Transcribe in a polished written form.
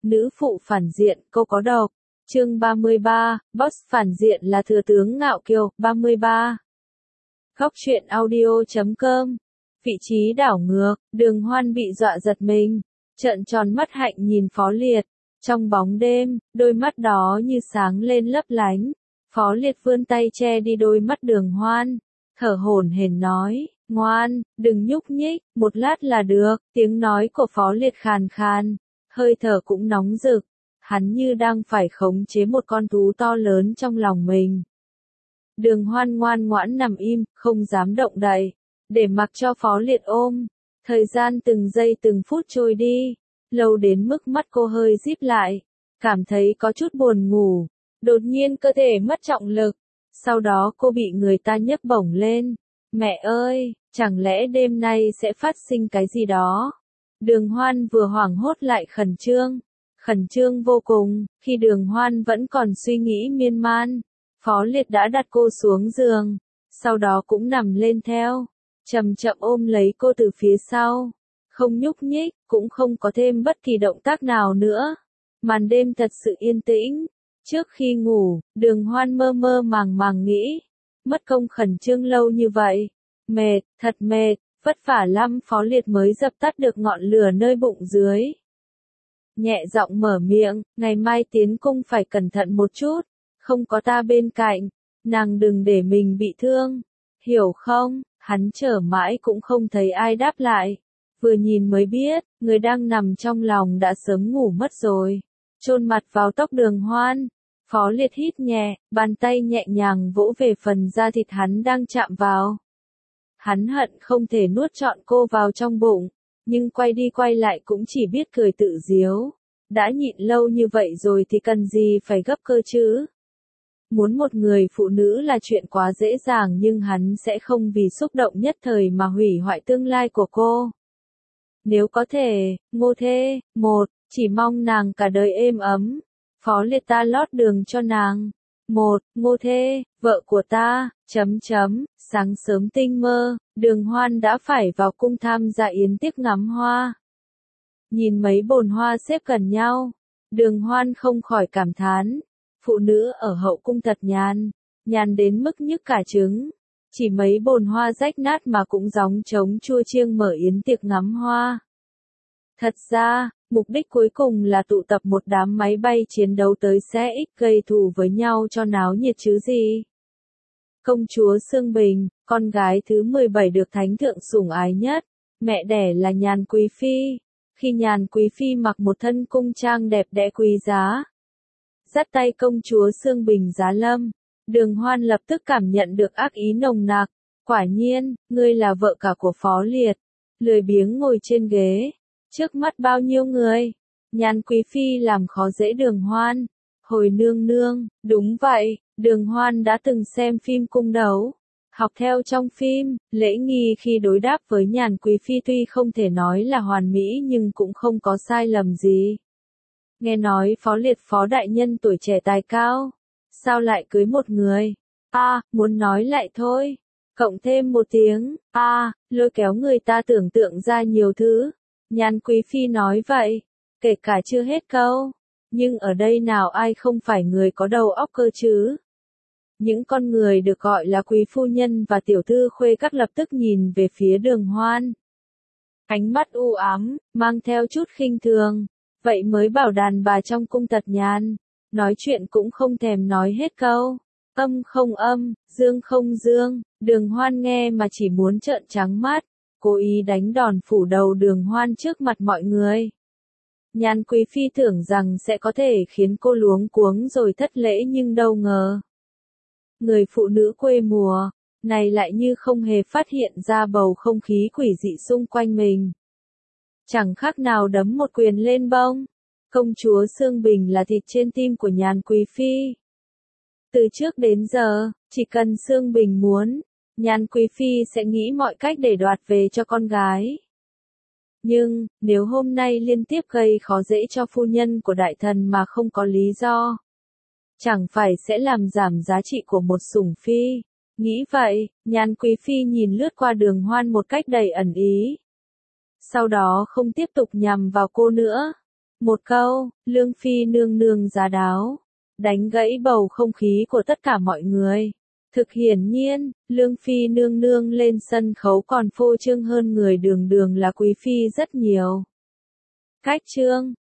Nữ phụ phản diện, cô có độc. Chương 33, Boss phản diện là thừa tướng Ngạo Kiều. 33. Góc truyện audio.com. Vị trí đảo ngược, Đường Hoan bị dọa giật mình, trợn tròn mắt hạnh nhìn Phó Liệt. Trong bóng đêm, đôi mắt đó như sáng lên lấp lánh. Phó Liệt vươn tay che đi đôi mắt Đường Hoan, thở hổn hển nói, ngoan, đừng nhúc nhích, một lát là được. Tiếng nói của Phó Liệt khàn khàn, hơi thở cũng nóng rực, hắn như đang phải khống chế một con thú to lớn trong lòng mình. Đường Hoan ngoan ngoãn nằm im, không dám động đậy, để mặc cho Phó Liệt ôm. Thời gian từng giây từng phút trôi đi, lâu đến mức mắt cô hơi díp lại, cảm thấy có chút buồn ngủ. Đột nhiên cơ thể mất trọng lực, sau đó cô bị người ta nhấc bổng lên. Mẹ ơi, chẳng lẽ đêm nay sẽ phát sinh cái gì đó? Đường Hoan vừa hoảng hốt lại khẩn trương vô cùng. Khi Đường Hoan vẫn còn suy nghĩ miên man, Phó Liệt đã đặt cô xuống giường, sau đó cũng nằm lên theo, chậm chậm ôm lấy cô từ phía sau, không nhúc nhích, cũng không có thêm bất kỳ động tác nào nữa. Màn đêm thật sự yên tĩnh. Trước khi ngủ, Đường Hoan mơ mơ màng màng nghĩ, mất công khẩn trương lâu như vậy, mệt, thật mệt, vất vả lắm. Phó Liệt mới dập tắt được ngọn lửa nơi bụng dưới, nhẹ giọng mở miệng, ngày mai tiến cung phải cẩn thận một chút, không có ta bên cạnh, nàng đừng để mình bị thương, hiểu không? Hắn chờ mãi cũng không thấy ai đáp lại, vừa nhìn mới biết, người đang nằm trong lòng đã sớm ngủ mất rồi. Chôn mặt vào tóc Đường Hoan, Phó Liệt hít nhẹ, bàn tay nhẹ nhàng vỗ về phần da thịt hắn đang chạm vào. Hắn hận không thể nuốt trọn cô vào trong bụng, nhưng quay đi quay lại cũng chỉ biết cười tự giễu. Đã nhịn lâu như vậy rồi thì cần gì phải gấp cơ chứ? Muốn một người phụ nữ là chuyện quá dễ dàng, nhưng hắn sẽ không vì xúc động nhất thời mà hủy hoại tương lai của cô. Nếu có thể, Ngô Thê, chỉ mong nàng cả đời êm ấm. Phó Liệt ta lót đường cho nàng. Ngô Thê, vợ của ta, Sáng sớm tinh mơ, Đường Hoan đã phải vào cung tham gia yến tiệc ngắm hoa. Nhìn mấy bồn hoa xếp gần nhau, Đường Hoan không khỏi cảm thán, phụ nữ ở hậu cung thật nhàn đến mức nhức cả trứng. Chỉ mấy bồn hoa rách nát mà cũng gióng trống chua chiêng mở yến tiệc ngắm hoa. Thật ra, mục đích cuối cùng là tụ tập một đám máy bay chiến đấu tới xe X gây thù với nhau cho náo nhiệt chứ gì. Công chúa Sương Bình, con gái thứ 17 được thánh thượng sủng ái nhất, mẹ đẻ là Nhàn Quý Phi. Khi Nhàn Quý Phi mặc một thân cung trang đẹp đẽ quý giá, dắt tay công chúa Sương Bình giá lâm, Đường Hoan lập tức cảm nhận được ác ý nồng nặc. Quả nhiên, ngươi là vợ cả của Phó Liệt. Lười biếng ngồi trên ghế, trước mắt bao nhiêu người? Nhàn Quý Phi làm khó dễ Đường Hoan. Hồi nương nương, đúng vậy, Đường Hoan đã từng xem phim cung đấu, học theo trong phim. Lễ nghi khi đối đáp với Nhàn Quý Phi tuy không thể nói là hoàn mỹ nhưng cũng không có sai lầm gì. Nghe nói Phó Liệt Phó đại nhân tuổi trẻ tài cao, sao lại cưới một người? Muốn nói lại thôi, cộng thêm một tiếng, lôi kéo người ta tưởng tượng ra nhiều thứ. Nhàn Quý Phi nói vậy, kể cả chưa hết câu, nhưng ở đây nào ai không phải người có đầu óc cơ chứ? Những con người được gọi là quý phu nhân và tiểu thư khuê các lập tức nhìn về phía Đường Hoan. Ánh mắt u ám, mang theo chút khinh thường. Vậy mới bảo đàn bà trong cung thật nhàn, nói chuyện cũng không thèm nói hết câu. Âm không âm, dương không dương, Đường Hoan nghe mà chỉ muốn trợn trắng mắt, cố ý đánh đòn phủ đầu Đường Hoan trước mặt mọi người. Nhàn Quý Phi tưởng rằng sẽ có thể khiến cô luống cuống rồi thất lễ, nhưng đâu ngờ. Người phụ nữ quê mùa này lại như không hề phát hiện ra bầu không khí quỷ dị xung quanh mình. Chẳng khác nào đấm một quyền lên bông. Công chúa Sương Bình là thịt trên tim của Nhàn Quý Phi. Từ trước đến giờ, chỉ cần Sương Bình muốn, Nhàn Quý Phi sẽ nghĩ mọi cách để đoạt về cho con gái. Nhưng, nếu hôm nay liên tiếp gây khó dễ cho phu nhân của đại thần mà không có lý do, chẳng phải sẽ làm giảm giá trị của một sủng phi. Nghĩ vậy, Nhàn Quý Phi nhìn lướt qua Đường Hoan một cách đầy ẩn ý. Sau đó không tiếp tục nhằm vào cô nữa. Một câu, Lương Phi nương nương giá đáo, đánh gãy bầu không khí của tất cả mọi người. Thực hiển nhiên, Lương Phi nương nương lên sân khấu còn phô trương hơn người đường đường là quý phi rất nhiều. Cách trương